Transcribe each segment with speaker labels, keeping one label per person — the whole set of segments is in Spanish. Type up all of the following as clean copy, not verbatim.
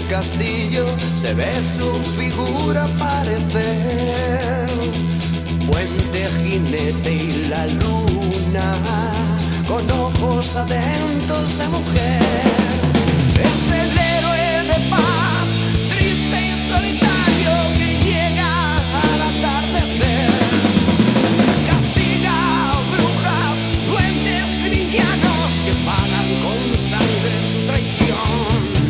Speaker 1: castillo se ve su figura aparecer. Puente, jinete y la luna, con ojos atentos de mujer. Es el héroe de paz, triste y solitario, que llega al atardecer. Castiga a brujas, duendes y villanos que pagan con sangre su traición.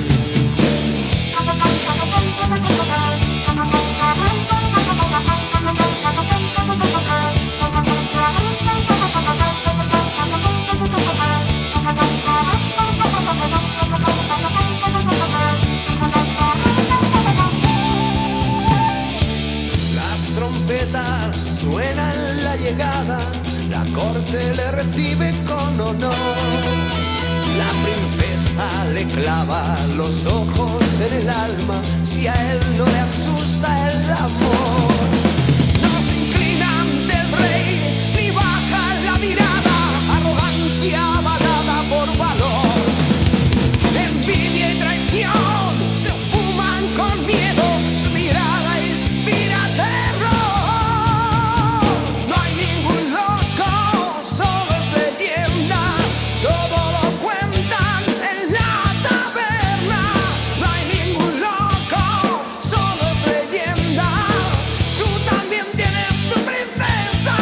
Speaker 1: Las trompetas suenan la llegada, la corte le recibe con honor. La princesa le clava los ojos en el alma, si a él no le asusta el amor. No se inclina ante el rey, ni baja la mirada, arrogancia avalada por valor. Envidia y traición se esfuman con miedo, su mirada inspira terror. No hay ningún loco, solo es leyenda, todo lo cuentan en la taberna. No hay ningún loco, solo es leyenda, tú también tienes tu princesa.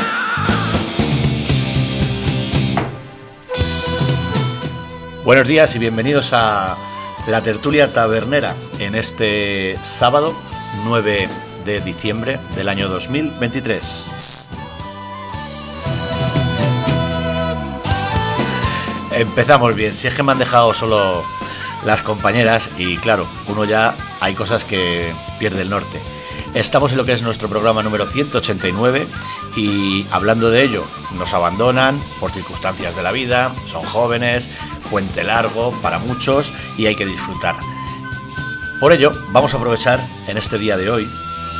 Speaker 2: Buenos días y bienvenidos a la tertulia tabernera en este sábado 9 de diciembre del año 2023. Empezamos bien, si es que me han dejado solo las compañeras y claro, uno ya hay cosas que pierde el norte. Estamos en lo que es nuestro programa número 189 y hablando de ello, nos abandonan por circunstancias de la vida, son jóvenes, puente largo para muchos y hay que disfrutar. Por ello, vamos a aprovechar en este día de hoy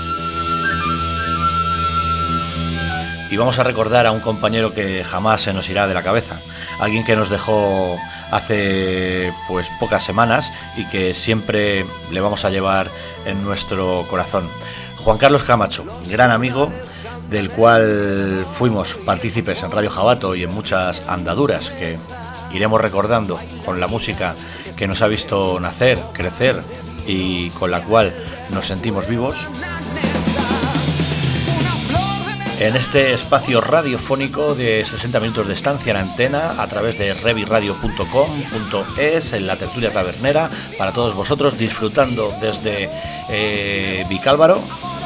Speaker 2: y vamos a recordar a un compañero que jamás se nos irá de la cabeza, alguien que nos dejó hace pues pocas semanas y que siempre le vamos a llevar en nuestro corazón. Juan Carlos Camacho, gran amigo del cual fuimos partícipes en Radio Jabato y en muchas andaduras que iremos recordando con la música que nos ha visto nacer, crecer y con la cual nos sentimos vivos. En este espacio radiofónico de 60 minutos de estancia en antena a través de reviradio.com.es en la tertulia tabernera para todos vosotros, disfrutando desde Vicálvaro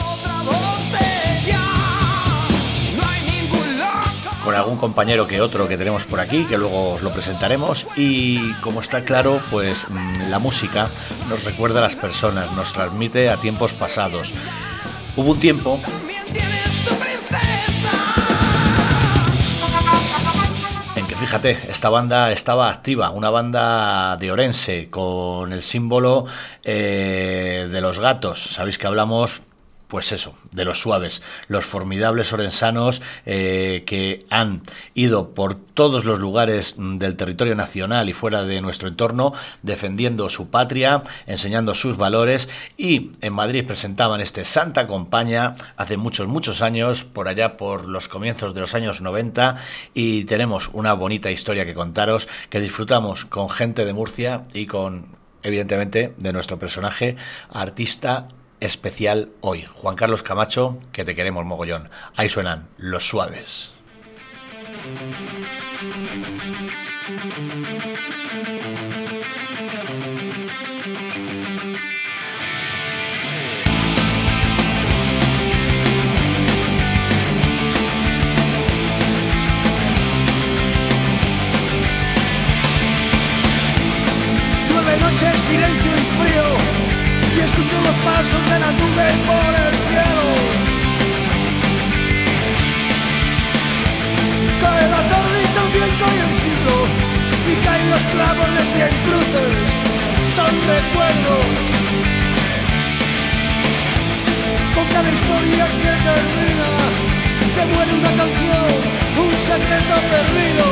Speaker 2: con algún compañero que otro que tenemos por aquí, que luego os lo presentaremos. Y como está claro, pues la música nos recuerda a las personas, nos transmite a tiempos pasados. Hubo un tiempo en que, fíjate, esta banda estaba activa, una banda de Orense con el símbolo de los gatos. Sabéis que hablamos, pues eso, de los Suaves, los formidables orensanos que han ido por todos los lugares del territorio nacional y fuera de nuestro entorno defendiendo su patria, enseñando sus valores, y en Madrid presentaban este Santa Compaña hace muchos años, por allá por los comienzos de los años 90, y tenemos una bonita historia que contaros, que disfrutamos con gente de Murcia y con, evidentemente, de nuestro personaje artista especial hoy, Juan Carlos Camacho, que te queremos mogollón. Ahí suenan los Suaves.
Speaker 3: Llueve noche, silencio y frío, y escucho los pasos de las nubes por el cielo. Cae la tarde y también cae el siglo, y caen los clavos de 100 cruces, son recuerdos. Con cada historia que termina, se muere una canción, un secreto perdido.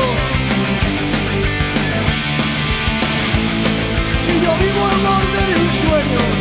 Speaker 3: Y yo vivo al borde de un sueño,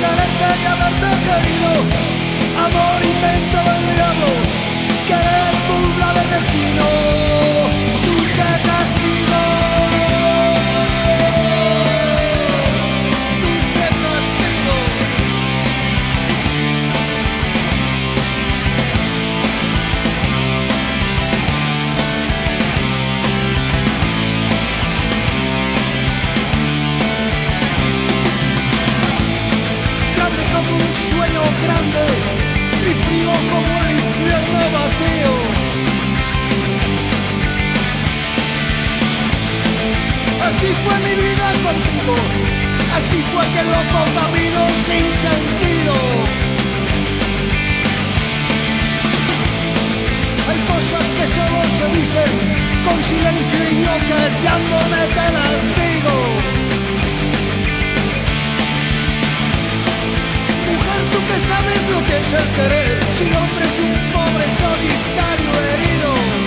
Speaker 3: quererte y haberte querido. Amor, invento del diablo, querer, burla del destino, dulce castigo. Dulce castigo. Grande como un sueño grande y frío como el infierno vacío. Así fue mi vida contigo, así fue aquel loco camino sin sentido. Hay cosas que solo se dicen con silencio y yo callándome te las digo. Mujer, tú que sabes lo que es el querer, si el hombre es un pobre solitario herido.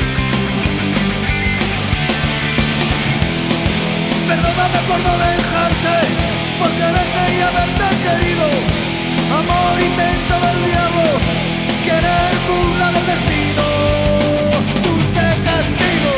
Speaker 3: Perdóname por no dejarte, por quererte y haberte querido. Amor, invento del diablo, querer, burla del destino, dulce castigo.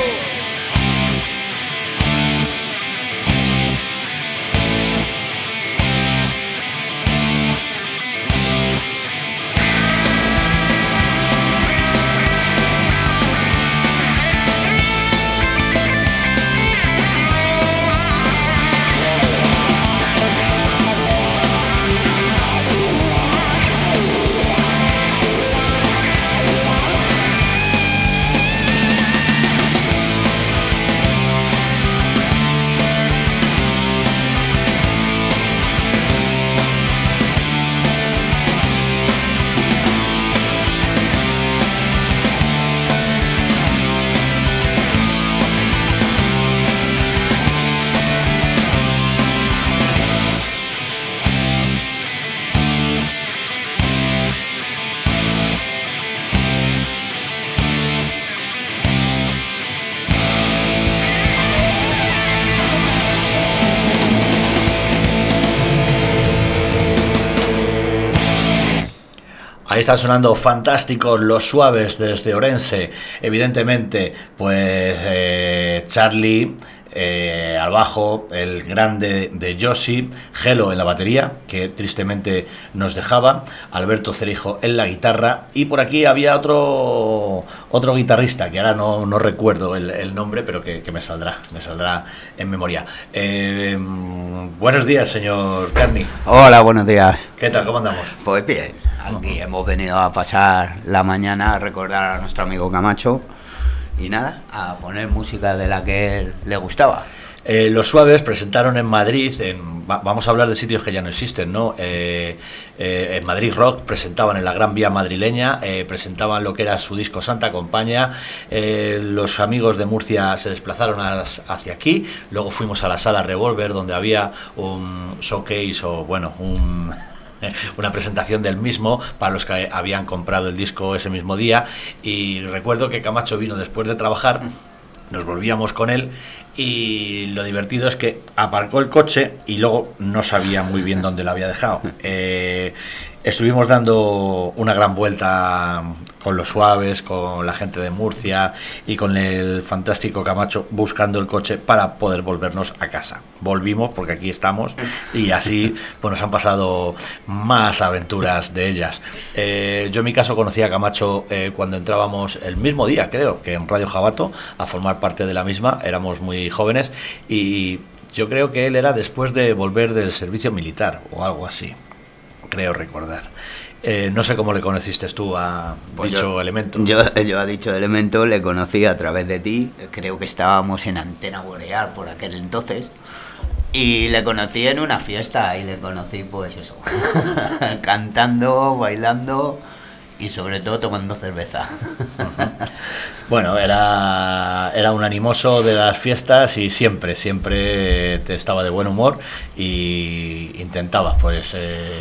Speaker 2: Ahí están sonando fantásticos Los Suaves desde Orense. Evidentemente, pues Charlie al bajo, el grande de Josi, Gelo en la batería, que tristemente nos dejaba, Alberto Cerijo en la guitarra, y por aquí había otro guitarrista, que ahora no recuerdo el nombre, pero que me saldrá en memoria. Buenos días, señor Carni.
Speaker 4: Hola, buenos días.
Speaker 2: ¿Qué tal? ¿Cómo andamos?
Speaker 4: Pues bien, aquí hemos venido a pasar la mañana a recordar a nuestro amigo Camacho y nada, a poner música de la que él le gustaba.
Speaker 2: Los Suaves presentaron en Madrid, vamos a hablar de sitios que ya no existen, ¿no? En Madrid Rock presentaban en la Gran Vía madrileña, presentaban lo que era su disco Santa Compaña. Los amigos de Murcia se desplazaron hacia aquí, luego fuimos a la Sala Revolver, donde había un showcase o bueno, una presentación del mismo para los que habían comprado el disco ese mismo día. Y recuerdo que Camacho vino después de trabajar, nos volvíamos con él, y lo divertido es que aparcó el coche y luego no sabía muy bien dónde lo había dejado. Estuvimos dando una gran vuelta con Los Suaves, con la gente de Murcia y con el fantástico Camacho buscando el coche para poder volvernos a casa. Volvimos porque aquí estamos y así pues nos han pasado más aventuras de ellas. Yo en mi caso conocí a Camacho cuando entrábamos el mismo día, creo, que en Radio Jabato, a formar parte de la misma. Éramos muy jóvenes y yo creo que él era después de volver del servicio militar o algo así, creo recordar. No sé cómo le conociste tú a dicho elemento.
Speaker 4: Yo a dicho elemento le conocí a través de ti. Creo que estábamos en Antena Boreal por aquel entonces. Y le conocí en una fiesta y le conocí pues eso, cantando, bailando y sobre todo tomando cerveza.
Speaker 2: Bueno, era un animoso de las fiestas y siempre te estaba de buen humor y intentaba pues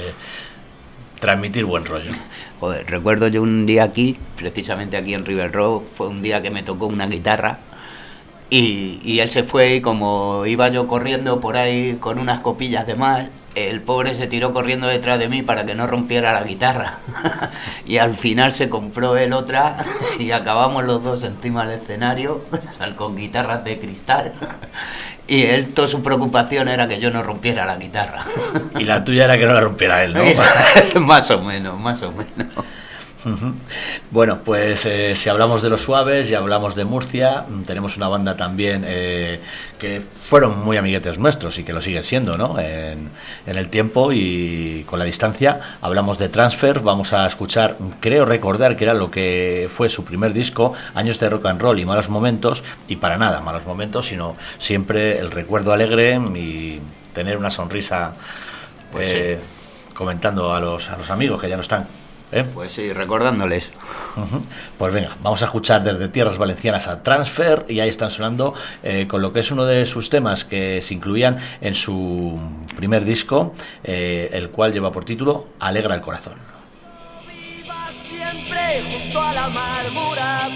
Speaker 2: transmitir buen rollo.
Speaker 4: Joder, recuerdo yo un día aquí, precisamente aquí en River Road, fue un día que me tocó una guitarra y él se fue y como iba yo corriendo por ahí con unas copillas de más, el pobre se tiró corriendo detrás de mí para que no rompiera la guitarra. Y al final se compró él otra y acabamos los dos encima del escenario, con guitarras de cristal. Y él, toda su preocupación era que yo no rompiera la guitarra.
Speaker 2: Y la tuya era que no la rompiera él, ¿no?
Speaker 4: Más o menos, más o menos.
Speaker 2: Bueno, pues si hablamos de los Suaves y hablamos de Murcia, tenemos una banda también que fueron muy amiguetes nuestros y que lo siguen siendo, ¿no? En el tiempo y con la distancia. Hablamos de Transfer, vamos a escuchar, creo recordar que era lo que fue su primer disco, Años de Rock and Roll y Malos Momentos, y para nada malos momentos, sino siempre el recuerdo alegre y tener una sonrisa
Speaker 4: Pues sí.
Speaker 2: Comentando a los amigos que ya no están.
Speaker 4: Pues sí, recordándoles.
Speaker 2: Pues venga, vamos a escuchar desde tierras valencianas a Transfer, y ahí están sonando con lo que es uno de sus temas que se incluían en su primer disco, el cual lleva por título Alegra el corazón.
Speaker 1: Viva siempre junto a la amargura,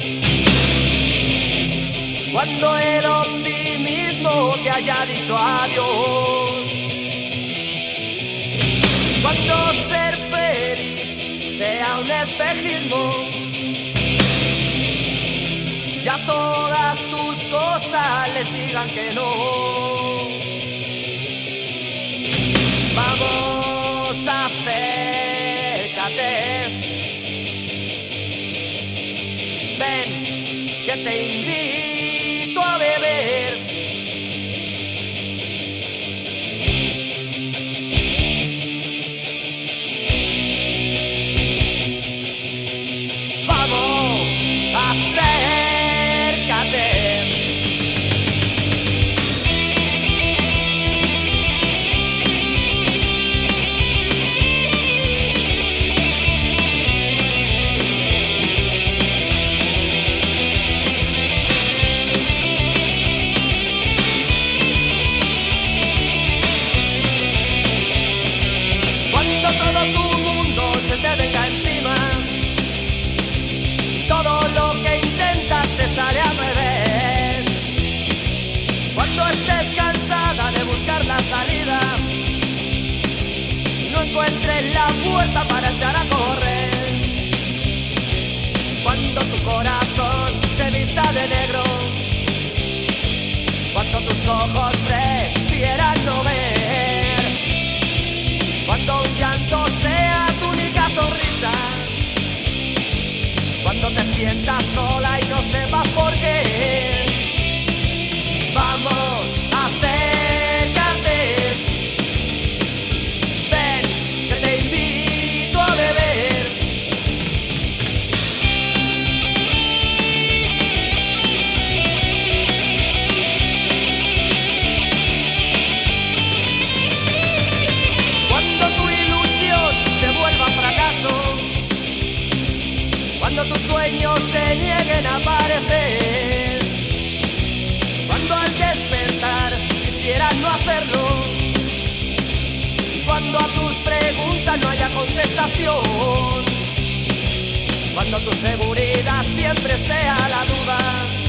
Speaker 1: cuando el optimismo te haya dicho adiós, cuando ser feliz sea un espejismo y a todas tus cosas les digan que no. Vamos, acércate, ven, que te invito a beber. Para echar a correr, cuando tu corazón se vista de negro, cuando tus ojos prefieran no ver, cuando un llanto sea tu única sonrisa, cuando te sientas sola y no sepas por qué. Vamos, acércate, ven, que te invito a beber. Cuando tu ilusión se vuelva fracaso, cuando tus sueños se nieguen a aparecer, cuando al despertar quisieras no hacerlo, cuando a tus preguntas no haya contestación, cuando tu seguridad siempre sea la duda,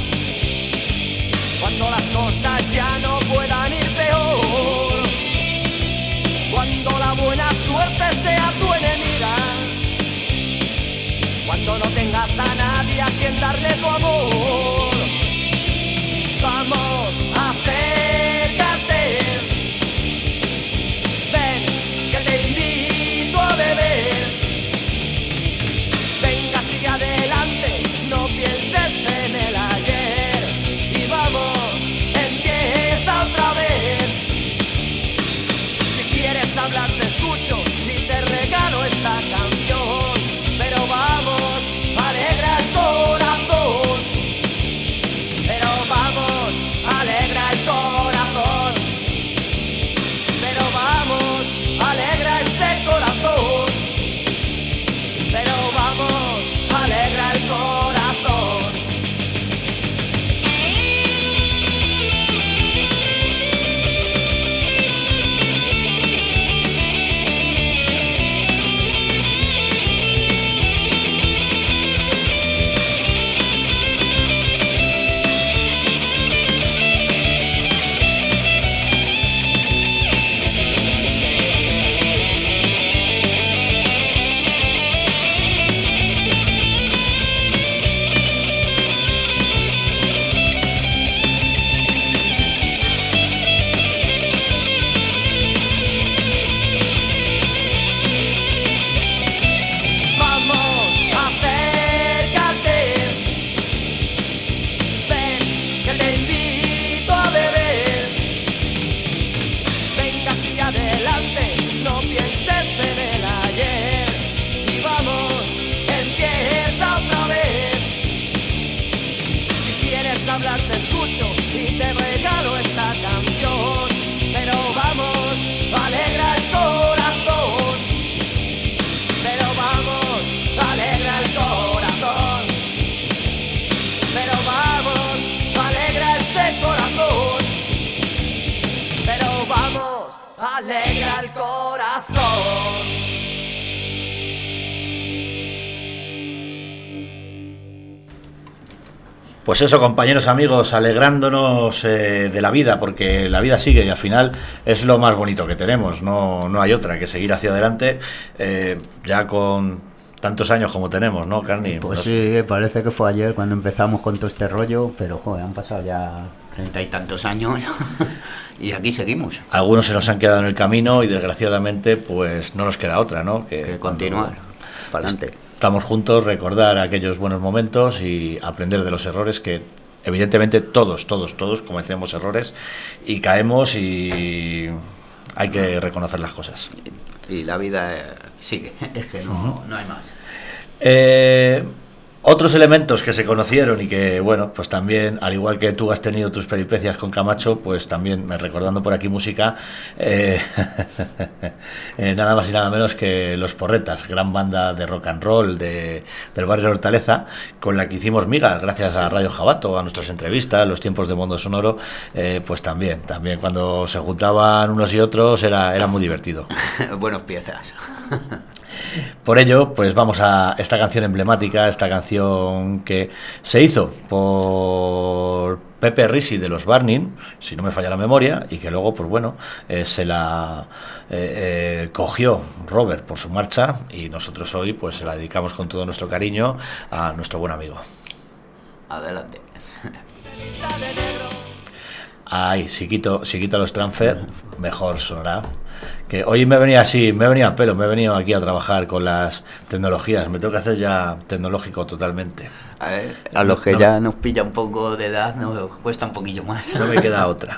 Speaker 1: cuando las cosas ya no puedan ir peor, cuando la buena suerte sea tu enemiga, cuando no tengas a nadie a quien darle tu amor. Vamos, acércate, ven, que te invito a beber. Venga, sigue adelante, no pienses en el ayer. Y vamos, empieza otra vez. Si quieres hablar te escucho y te regalo esta canción. Pero vamos, alegra el corazón. Pero vamos, alegra el corazón. Pero vamos, alegra ese corazón. Pero vamos, alegra el corazón. alegra el corazón.
Speaker 2: Pues eso, compañeros, amigos, alegrándonos de la vida, porque la vida sigue y al final es lo más bonito que tenemos, no hay otra que seguir hacia adelante, ya con tantos años como tenemos, ¿no, Carni?
Speaker 4: Pues sí, parece que fue ayer cuando empezamos con todo este rollo, pero joder, han pasado ya 30 y tantos años y aquí seguimos.
Speaker 2: Algunos se nos han quedado en el camino y desgraciadamente pues no nos queda otra, ¿no?
Speaker 4: Que continuar, para adelante.
Speaker 2: Estamos juntos, recordar aquellos buenos momentos y aprender de los errores que evidentemente todos cometemos errores y caemos y hay que reconocer las cosas.
Speaker 4: Y la vida sigue, es que no hay más.
Speaker 2: Otros elementos que se conocieron y que, bueno, pues también, al igual que tú has tenido tus peripecias con Camacho, pues también, recordando por aquí música, nada más y nada menos que Los Porretas, gran banda de rock and roll del barrio de Hortaleza, con la que hicimos migas gracias a Radio Jabato, a nuestras entrevistas, los tiempos de Mundo Sonoro, pues también cuando se juntaban unos y otros era muy divertido.
Speaker 4: Buenas piezas.
Speaker 2: Por ello, pues vamos a esta canción emblemática, esta canción que se hizo por Pepe Risi de los Burning, si no me falla la memoria, y que luego, pues bueno, se la cogió Robert por su marcha y nosotros hoy pues se la dedicamos con todo nuestro cariño a nuestro buen amigo.
Speaker 4: Adelante.
Speaker 2: Ay, si quito los transfer, mejor sonará. Que hoy me venía a pelo, me he venido aquí a trabajar con las tecnologías, me tengo que hacer ya tecnológico totalmente.
Speaker 4: A los que ya nos pilla un poco de edad nos cuesta un poquillo más.
Speaker 2: No me queda otra.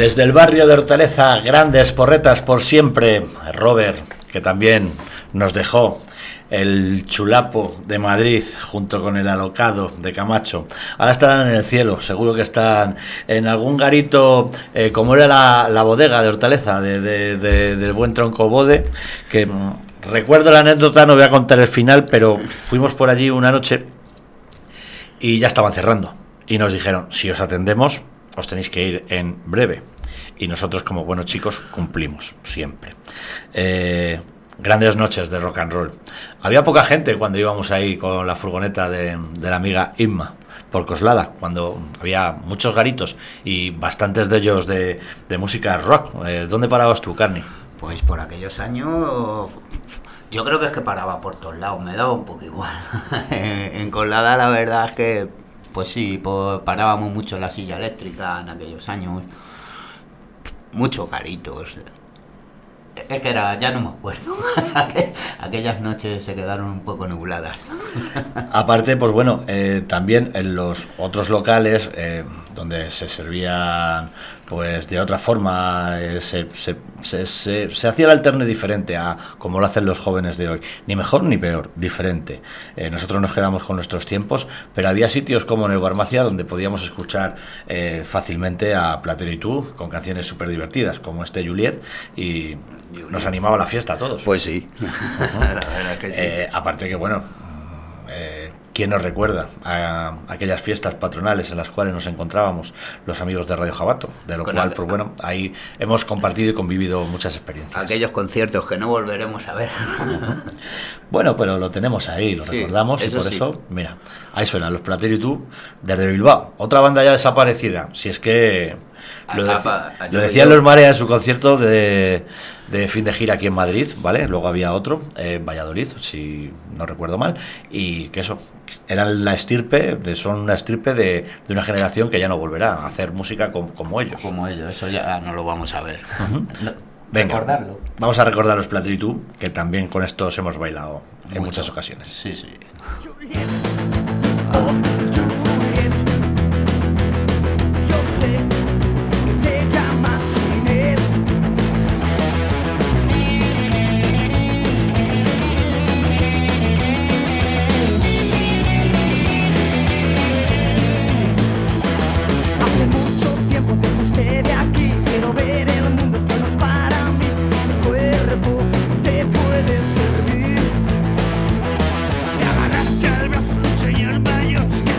Speaker 2: Desde el barrio de Hortaleza, grandes porretas por siempre. Robert, que también nos dejó. El Chulapo de Madrid, junto con el Alocado de Camacho. Ahora estarán en el cielo, seguro que están en algún garito, como era la bodega de Hortaleza, del buen Tronco Bode, que recuerdo la anécdota, no voy a contar el final, pero fuimos por allí una noche y ya estaban cerrando. Y nos dijeron, si os atendemos, os tenéis que ir en breve. Y nosotros, como buenos chicos, cumplimos siempre. Grandes noches de rock and roll. Había poca gente cuando íbamos ahí con la furgoneta de la amiga Inma por Coslada, cuando había muchos garitos y bastantes de ellos de música rock. ¿Dónde parabas tú, Carni?
Speaker 4: Pues por aquellos años yo creo que es que paraba por todos lados, me daba un poco igual. En Coslada la verdad es que pues sí, pues parábamos mucho en la silla eléctrica en aquellos años. Muchos garitos. Es que ya no me acuerdo. Aquellas noches se quedaron un poco nubladas.
Speaker 2: Aparte, pues bueno, también en los otros locales donde se servían pues de otra forma, se hacía el alterne diferente a como lo hacen los jóvenes de hoy. Ni mejor ni peor, diferente. Nosotros nos quedamos con nuestros tiempos, pero había sitios como en el Barmacia donde podíamos escuchar fácilmente a Platero y tú con canciones súper divertidas, como Juliet, y nos animaba a la fiesta a todos.
Speaker 4: Pues sí. La verdad que sí.
Speaker 2: Aparte que bueno, ¿quién nos recuerda a aquellas fiestas patronales en las cuales nos encontrábamos los amigos de Radio Jabato? De lo cual, pues bueno, ahí hemos compartido y convivido muchas experiencias.
Speaker 4: Aquellos conciertos que no volveremos a ver.
Speaker 2: Bueno, pero lo tenemos ahí, lo recordamos, y por
Speaker 4: sí.
Speaker 2: eso, mira, ahí suenan los Platero y tú desde Bilbao. Otra banda ya desaparecida, si es que lo decían los Marea en su concierto de fin de gira aquí en Madrid, ¿vale? Luego había otro en Valladolid, si no recuerdo mal, y que eso, eran la estirpe, son una estirpe de una generación que ya no volverá a hacer música como ellos.
Speaker 4: Como ellos, eso ya no lo vamos a ver.
Speaker 2: Venga,
Speaker 4: recordarlo.
Speaker 2: Vamos a recordar los Platero y tú, que también con estos hemos bailado en muchas ocasiones.
Speaker 4: Sí, sí.
Speaker 3: Juliet, oh Juliet, yo sé que te llamas Inés. Hace mucho tiempo te fuiste de aquí, quiero ver el mundo, esto no es para mí, ese cuerpo te puede servir. Te agarraste al brazo de un señor mayor.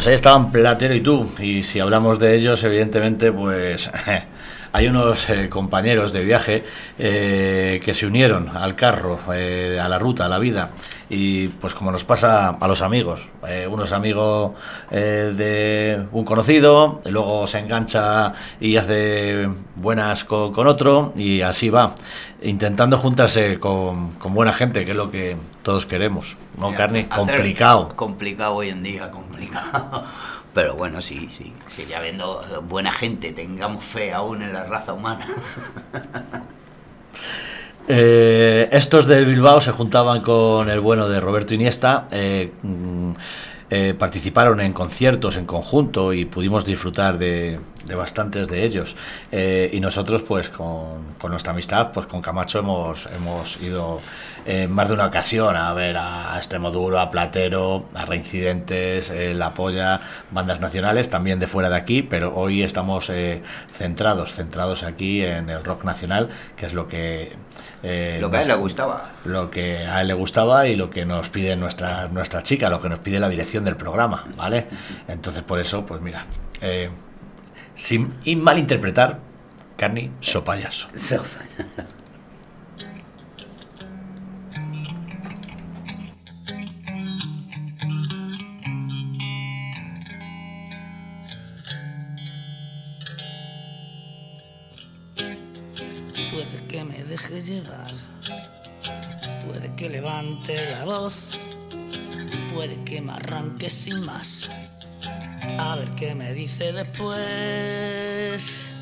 Speaker 2: Pues ahí estaban Platero y tú, y si hablamos de ellos, evidentemente, pues hay unos compañeros de viaje que se unieron al carro, a la ruta, a la vida, y pues como nos pasa a los amigos, uno es amigo de un conocido, y luego se engancha y hace buenas con otro, y así va, intentando juntarse con buena gente, que es lo que todos queremos, ¿no, Carni? Complicado.
Speaker 4: Complicado hoy en día, complicado. Pero bueno, sí, sigue habiendo buena gente, tengamos fe aún en la raza humana.
Speaker 2: Estos del Bilbao se juntaban con el bueno de Roberto Iniesta, participaron en conciertos en conjunto y pudimos disfrutar de bastantes de ellos, y nosotros pues con nuestra amistad pues con Camacho hemos ido más de una ocasión a ver a Extremoduro, a Platero, a Reincidentes, La Polla, bandas nacionales también de fuera de aquí, pero hoy estamos centrados aquí en el rock nacional, que es lo que
Speaker 4: a él le gustaba.
Speaker 2: Lo que a él le gustaba y lo que nos pide nuestra chica, lo que nos pide la dirección del programa, ¿vale? Entonces por eso, pues mira, sin malinterpretar, Carni, sopayaso.
Speaker 3: Puede que me deje llevar, puede que levante la voz, puede que me arranque sin más, a ver qué me dice después.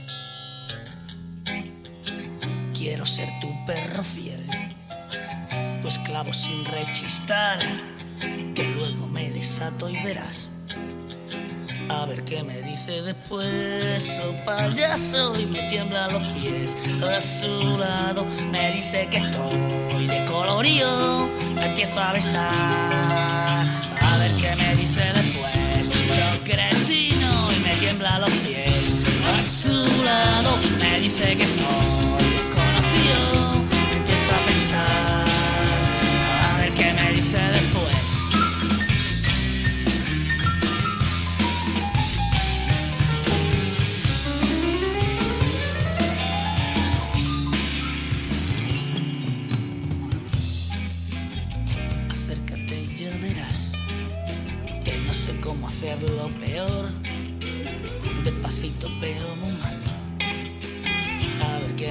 Speaker 3: Quiero ser tu perro fiel, tu esclavo sin rechistar, que luego me desato y verás. A ver qué me dice después, oh payaso, y me tiemblan los pies. A su lado me dice que estoy de colorío, empiezo a besar. A ver qué me dice después, soy cretino y me tiemblan los pies. A su lado me dice que estoy desconocido, empiezo a pensar. A ver qué me dice después. Cómo hacerlo peor, despacito pero muy mal. A ver qué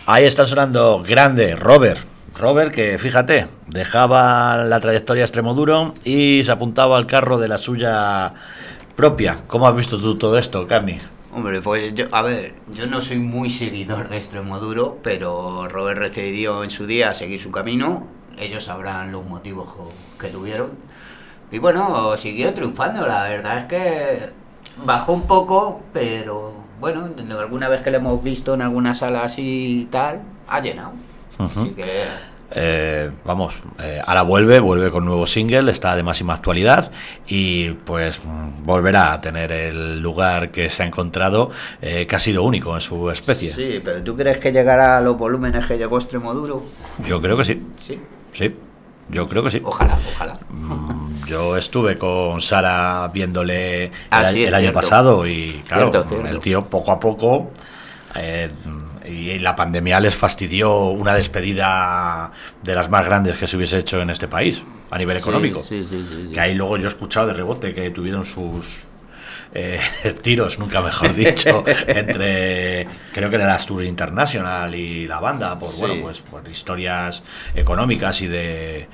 Speaker 2: Ahí están sonando grande Robert. Robert, que fíjate, dejaba la trayectoria Extremoduro y se apuntaba al carro de la suya propia. ¿Cómo has visto tú todo esto, Carni?
Speaker 4: Hombre, pues yo no soy muy seguidor de Extremoduro, pero Robert decidió en su día seguir su camino. Ellos sabrán los motivos que tuvieron. Y bueno, siguió triunfando. La verdad es que bajó un poco, pero bueno, alguna vez que lo hemos visto en alguna sala así y tal, ha llenado. Así que...
Speaker 2: ahora vuelve con nuevo single, está de máxima actualidad y pues volverá a tener el lugar que se ha encontrado, que ha sido único en su especie.
Speaker 4: Sí, pero ¿tú crees que llegará a los volúmenes que llegó Extremoduro?
Speaker 2: Yo creo que sí.
Speaker 4: Sí,
Speaker 2: yo creo que sí.
Speaker 4: Ojalá.
Speaker 2: Yo estuve con Sara viéndole el año
Speaker 4: cierto.
Speaker 2: pasado y claro,
Speaker 4: Cierto.
Speaker 2: el tío poco a poco... y la pandemia les fastidió una despedida de las más grandes que se hubiese hecho en este país a nivel económico.
Speaker 4: Sí.
Speaker 2: Que ahí luego yo he escuchado de rebote que tuvieron sus tiros, nunca mejor dicho, entre, creo que era la Astur International y la banda, por por historias económicas y de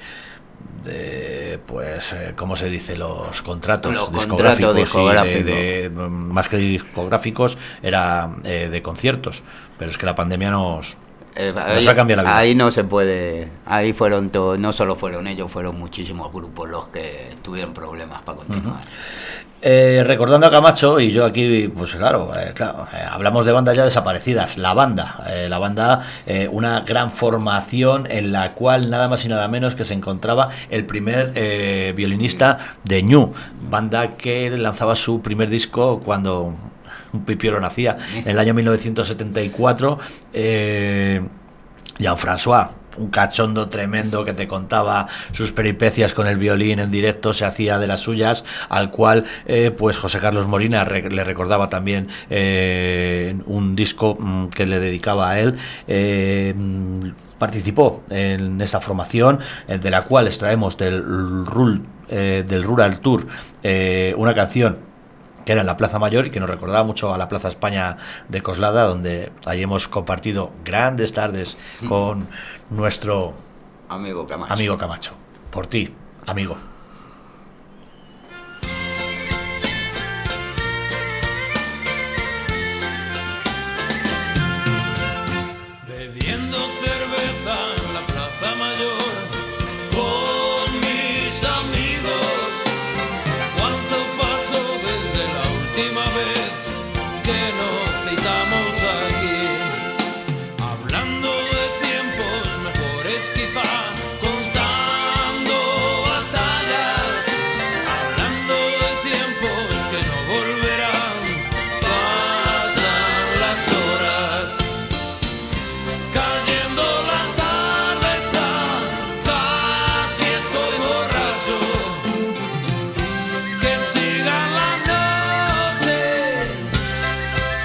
Speaker 2: ¿cómo se dice? Los contratos discográficos. Más que discográficos, era de conciertos. Pero es que la pandemia nos ha cambiado la vida.
Speaker 4: Ahí no se puede. Ahí fueron no solo fueron ellos, fueron muchísimos grupos los que tuvieron problemas para continuar.
Speaker 2: Recordando a Camacho, y yo aquí, pues claro, hablamos de bandas ya desaparecidas. La banda, una gran formación en la cual nada más y nada menos que se encontraba el primer violinista de Ñu, banda que lanzaba su primer disco cuando un pipiolo nacía, en el año 1974. Jean-François, un cachondo tremendo que te contaba sus peripecias con el violín en directo, se hacía de las suyas, al cual pues José Carlos Molina le recordaba también un disco que le dedicaba a él. Participó en esa formación, de la cual extraemos del Rural Tour una canción que era en la Plaza Mayor y que nos recordaba mucho a la Plaza España de Coslada, donde allí hemos compartido grandes tardes con nuestro
Speaker 4: amigo Camacho.
Speaker 2: Por ti, amigo.
Speaker 3: Bebiendo cerveza en la Plaza Mayor con mis amigos. ¿Cuánto pasó desde la última vez que nos citamos aquí? Hablando de tiempos mejores quizá, contando batallas, hablando de tiempos que no volverán. Pasan las horas, cayendo la tarde está, casi estoy borracho. Que siga la noche,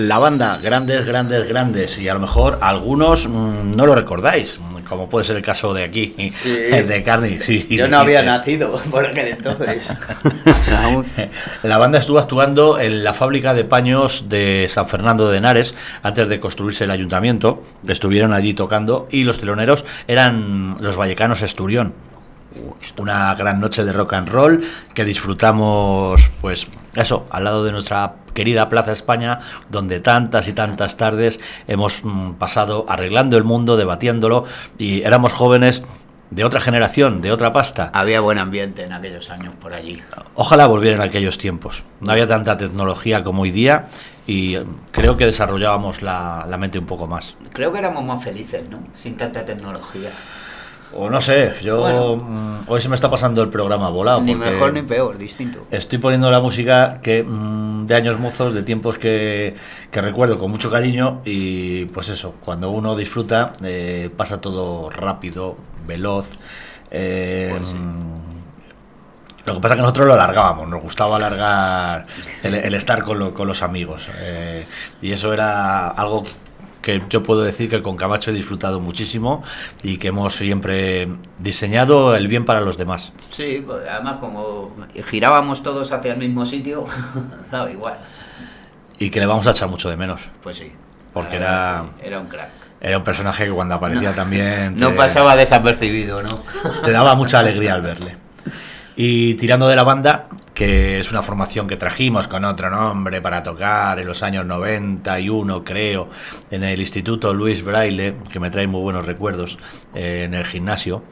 Speaker 2: La banda, grandes, y a lo mejor algunos no lo recordáis, como puede ser el caso de aquí,
Speaker 4: Sí.
Speaker 2: de Carney. Sí,
Speaker 4: Yo no había nacido por aquel entonces.
Speaker 2: La banda estuvo actuando en la fábrica de paños de San Fernando de Henares antes de construirse el ayuntamiento. Estuvieron allí tocando y los teloneros eran los vallecanos Esturión. Una gran noche de rock and roll que disfrutamos, pues eso, al lado de nuestra querida Plaza España, donde tantas y tantas tardes hemos pasado arreglando el mundo, debatiéndolo, y éramos jóvenes de otra generación, de otra pasta.
Speaker 4: Había buen ambiente en aquellos años por allí.
Speaker 2: Ojalá volvieran aquellos tiempos. No había tanta tecnología como hoy día y creo que desarrollábamos la mente un poco más.
Speaker 4: Creo que éramos más felices, ¿no? Sin tanta tecnología.
Speaker 2: O no sé, yo hoy se me está pasando el programa volado.
Speaker 4: Ni
Speaker 2: porque
Speaker 4: mejor ni peor, distinto.
Speaker 2: estoy poniendo la música que de años mozos, de tiempos que recuerdo con mucho cariño, y pues eso, cuando uno disfruta pasa todo rápido, veloz.
Speaker 4: Pues sí.
Speaker 2: Lo que pasa es que nosotros lo alargábamos, nos gustaba alargar el estar con los amigos, y eso era algo que yo puedo decir que con Camacho he disfrutado muchísimo y que hemos siempre diseñado el bien para los demás.
Speaker 4: Sí, pues además como girábamos todos hacia el mismo sitio, daba igual.
Speaker 2: Y que le vamos a echar mucho de menos.
Speaker 4: Pues sí.
Speaker 2: Porque
Speaker 4: era un crack.
Speaker 2: Era un personaje que cuando aparecía también...
Speaker 4: No pasaba desapercibido, ¿no?
Speaker 2: Te daba mucha alegría al verle. Y tirando de la banda, que es una formación que trajimos con otro nombre para tocar en los años 91, creo, en el Instituto Luis Braille, que me trae muy buenos recuerdos, en el gimnasio,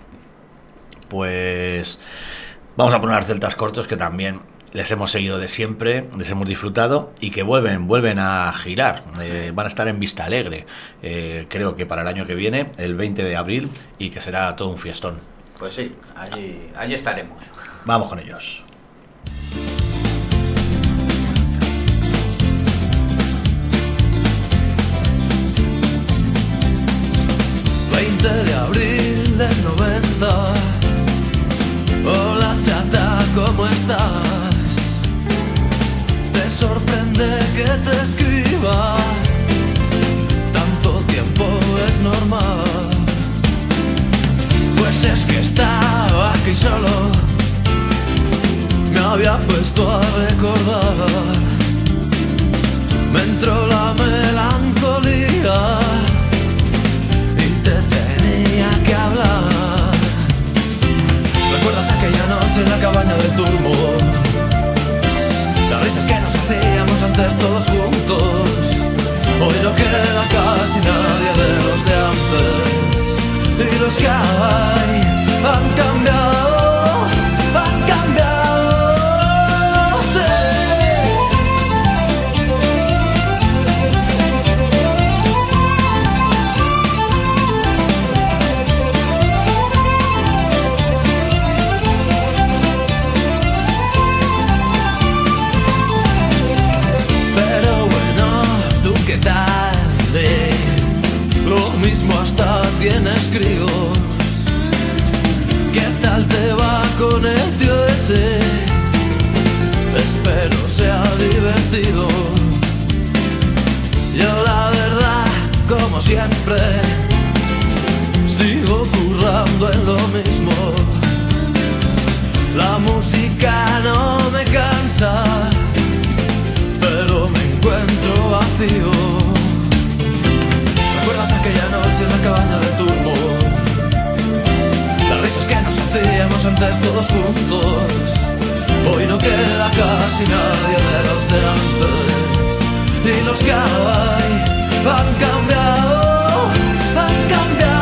Speaker 2: pues vamos a poner Celtas Cortos, que también les hemos seguido de siempre, les hemos disfrutado y que vuelven a girar. Van a estar en Vista Alegre, creo que para el año que viene, el 20 de abril, y que será todo un fiestón.
Speaker 4: Pues sí, allí estaremos.
Speaker 2: Vamos con ellos.
Speaker 3: 20 de abril del 90. Hola chata, ¿cómo estás? Te sorprende que te escriba. Tanto tiempo es normal. Pues es que estaba aquí solo. Me había puesto a recordar. Me entró la melancolía y te tenía que hablar. ¿Recuerdas aquella noche en la cabaña del Turbo? Las risas que nos hacíamos antes todos juntos. Hoy no queda casi nadie de los de antes. Y los que hay han cambiado, han cambiado. ¿Qué tal? Lo mismo hasta tienes críos. ¿Qué tal te va con el tío ese? Espero sea divertido. Yo la verdad, como siempre, sigo currando en lo mismo. La música no me cansa, pero me encuentro vacío. ¿Recuerdas aquella noche en la cabaña de Turbo? Las risas que nos hacíamos antes todos juntos. Hoy no queda casi nadie de los de antes. Y los que hay han cambiado, han cambiado.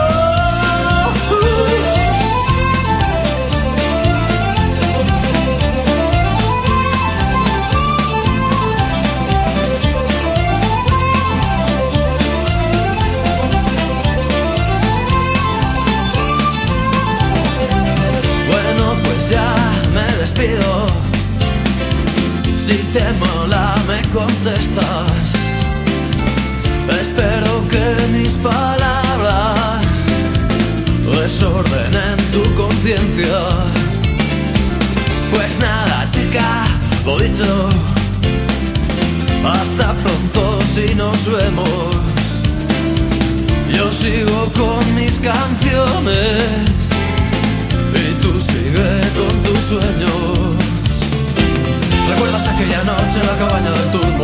Speaker 3: Despido. Si te mola me contestas. Espero que mis palabras desordenen tu conciencia. Pues nada chica, lo dicho, hasta pronto. si nos vemos. Yo sigo con mis canciones y tú sigue con tus sueños. ¿Recuerdas aquella noche en la cabaña del turbo?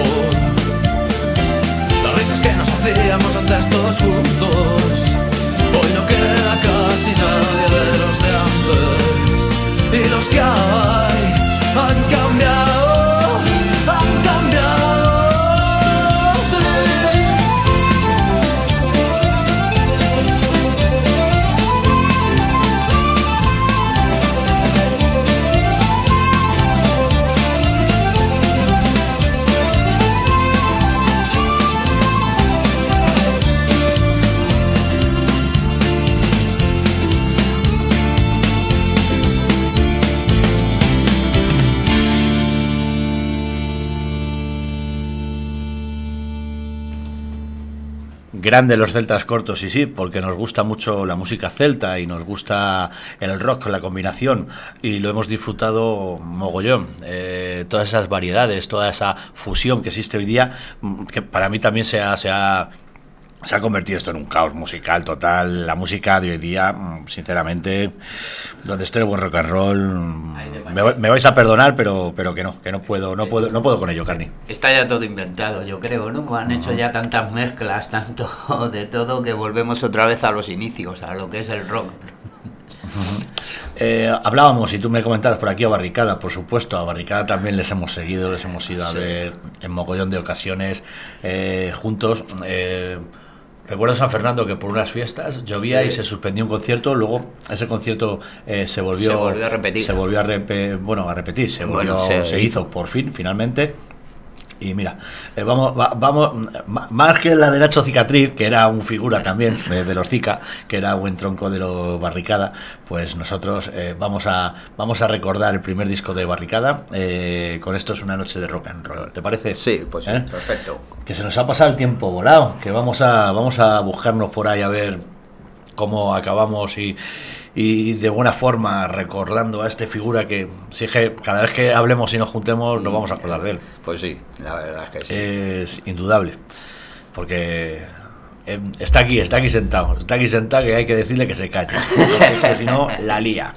Speaker 3: Las risas que nos hacíamos antes todos juntos. Hoy no queda casi nadie de los de antes. Y los que hay han cambiado, han cambiado.
Speaker 2: Grande los celtas cortos, y sí, porque nos gusta mucho la música celta y nos gusta el rock, la combinación, y lo hemos disfrutado mogollón. Todas esas variedades, toda esa fusión que existe hoy día, que para mí también se ha convertido esto en un caos musical total. La música de hoy día, sinceramente, donde esté el buen rock and roll, me vais a perdonar, pero que no puedo con ello, Carni.
Speaker 4: Está ya todo inventado, yo creo, ¿no? Han hecho ya tantas mezclas, tanto de todo, que volvemos otra vez a los inicios, a lo que es el rock.
Speaker 2: Hablábamos, y tú me comentabas por aquí, a Barricada, por supuesto. A Barricada también les hemos seguido, les hemos ido a ver en mogollón de ocasiones juntos. Recuerdo San Fernando que por unas fiestas llovía y se suspendió un concierto. Luego ese concierto se volvió a repetir. Se hizo por fin, finalmente. Y mira, vamos, más que la de Nacho Cicatriz, que era un figura también de los Cica, que era buen tronco de los Barricada, pues nosotros vamos a recordar el primer disco de Barricada. Con esto es una noche de rock and roll, ¿te parece?
Speaker 4: Sí, pues sí, perfecto.
Speaker 2: Que se nos ha pasado el tiempo volado, que vamos a buscarnos por ahí a ver cómo acabamos y de buena forma recordando a este figura que, si que cada vez que hablemos y nos juntemos nos vamos a acordar de él.
Speaker 4: Pues sí, la verdad es que sí.
Speaker 2: Es indudable, porque está aquí sentado, que hay que decirle que se calle, porque si no la lía.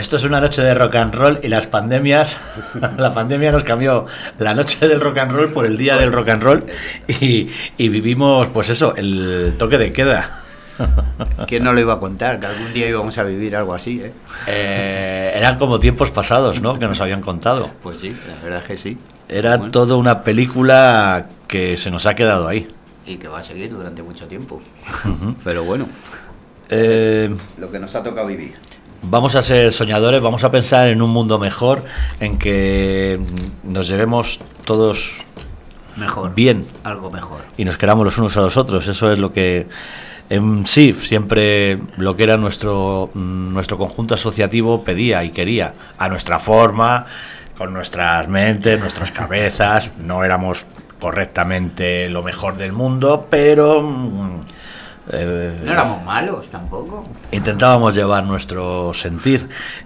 Speaker 2: Esto es una noche de rock and roll y las pandemias, la pandemia nos cambió la noche del rock and roll por el día del rock and roll y vivimos, pues eso, el toque de queda.
Speaker 4: ¿Quién no lo iba a contar? Que algún día íbamos a vivir algo así, ¿eh?
Speaker 2: Eran como tiempos pasados, ¿no? Que nos habían contado.
Speaker 4: Pues sí, la verdad es que sí.
Speaker 2: Era bueno, toda una película que se nos ha quedado ahí.
Speaker 4: Y que va a seguir durante mucho tiempo. Pero bueno, lo que nos ha tocado vivir.
Speaker 2: Vamos a ser soñadores, vamos a pensar en un mundo mejor, en que nos llevemos todos
Speaker 4: mejor,
Speaker 2: bien,
Speaker 4: algo mejor,
Speaker 2: y nos queramos los unos a los otros. Eso es lo que sí, siempre lo que era nuestro conjunto asociativo pedía y quería, a nuestra forma, con nuestras mentes, nuestras cabezas. No éramos correctamente lo mejor del mundo, pero
Speaker 4: no éramos malos tampoco.
Speaker 2: Intentábamos llevar nuestro sentir,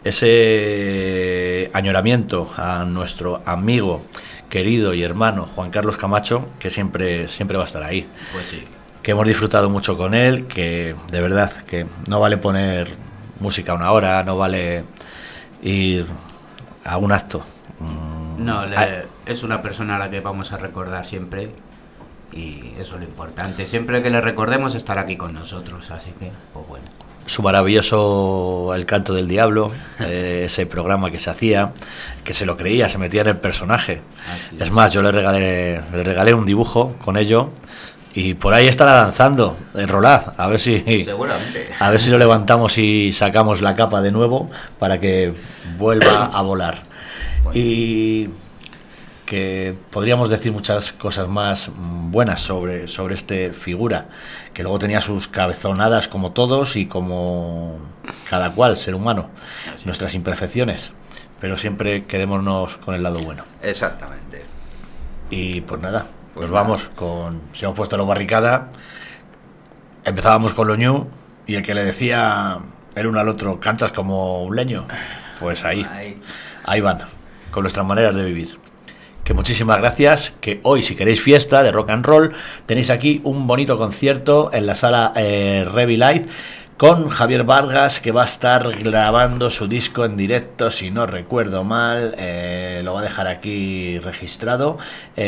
Speaker 2: ese añoramiento a nuestro amigo querido y hermano Juan Carlos Camacho, que siempre va a estar ahí.
Speaker 4: Pues sí.
Speaker 2: Que hemos disfrutado mucho con él, que de verdad que no vale poner música una hora, no vale ir a un acto.
Speaker 4: No, es una persona a la que vamos a recordar siempre. Y eso es lo importante. Siempre que le recordemos estar aquí con nosotros. Así que, pues bueno.
Speaker 2: Su maravilloso El Canto del Diablo, ese programa que se hacía, que se lo creía, se metía en el personaje. Es más, yo le regalé un dibujo con ello. Y por ahí estará danzando, enrolad, a ver si...
Speaker 4: Seguramente.
Speaker 2: A ver si lo levantamos y sacamos la capa de nuevo para que vuelva a volar. Pues y... que podríamos decir muchas cosas más buenas sobre este figura, que luego tenía sus cabezonadas como todos y como cada cual, ser humano, nuestras imperfecciones, pero siempre quedémonos con el lado bueno.
Speaker 4: Exactamente.
Speaker 2: Y pues nada, nos vamos con Si hemos puesto la barricada. Empezábamos con lo Ñu y el que le decía el uno al otro, cantas como un leño, pues ahí van, con nuestras maneras de vivir. Que muchísimas gracias, que hoy si queréis fiesta de rock and roll tenéis aquí un bonito concierto en la sala Revi Light con Javier Vargas, que va a estar grabando su disco en directo, si no recuerdo mal, lo va a dejar aquí registrado.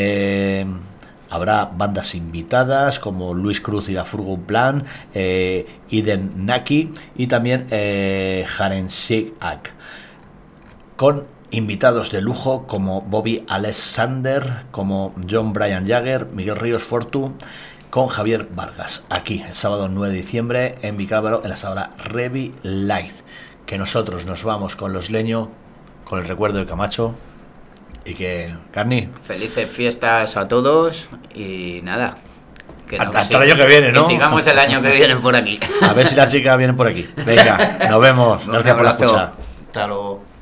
Speaker 2: Habrá bandas invitadas como Luis Cruz y la Furgo Plan, Iden Naki y también Jaren Sigak, con invitados de lujo como Bobby Alexander, como John Brian Jagger, Miguel Ríos Fortu, con Javier Vargas, aquí el sábado 9 de diciembre en Vicábaro, en la sala Revi Light. Que nosotros nos vamos con los Leño, con el recuerdo de Camacho, y que, Carni,
Speaker 4: felices fiestas a todos y nada,
Speaker 2: que hasta el año que viene, ¿no?
Speaker 4: Que sigamos el año que viene por aquí.
Speaker 2: A ver si la chica viene por aquí. Venga, nos vemos. Gracias por la escucha.
Speaker 4: Hasta luego.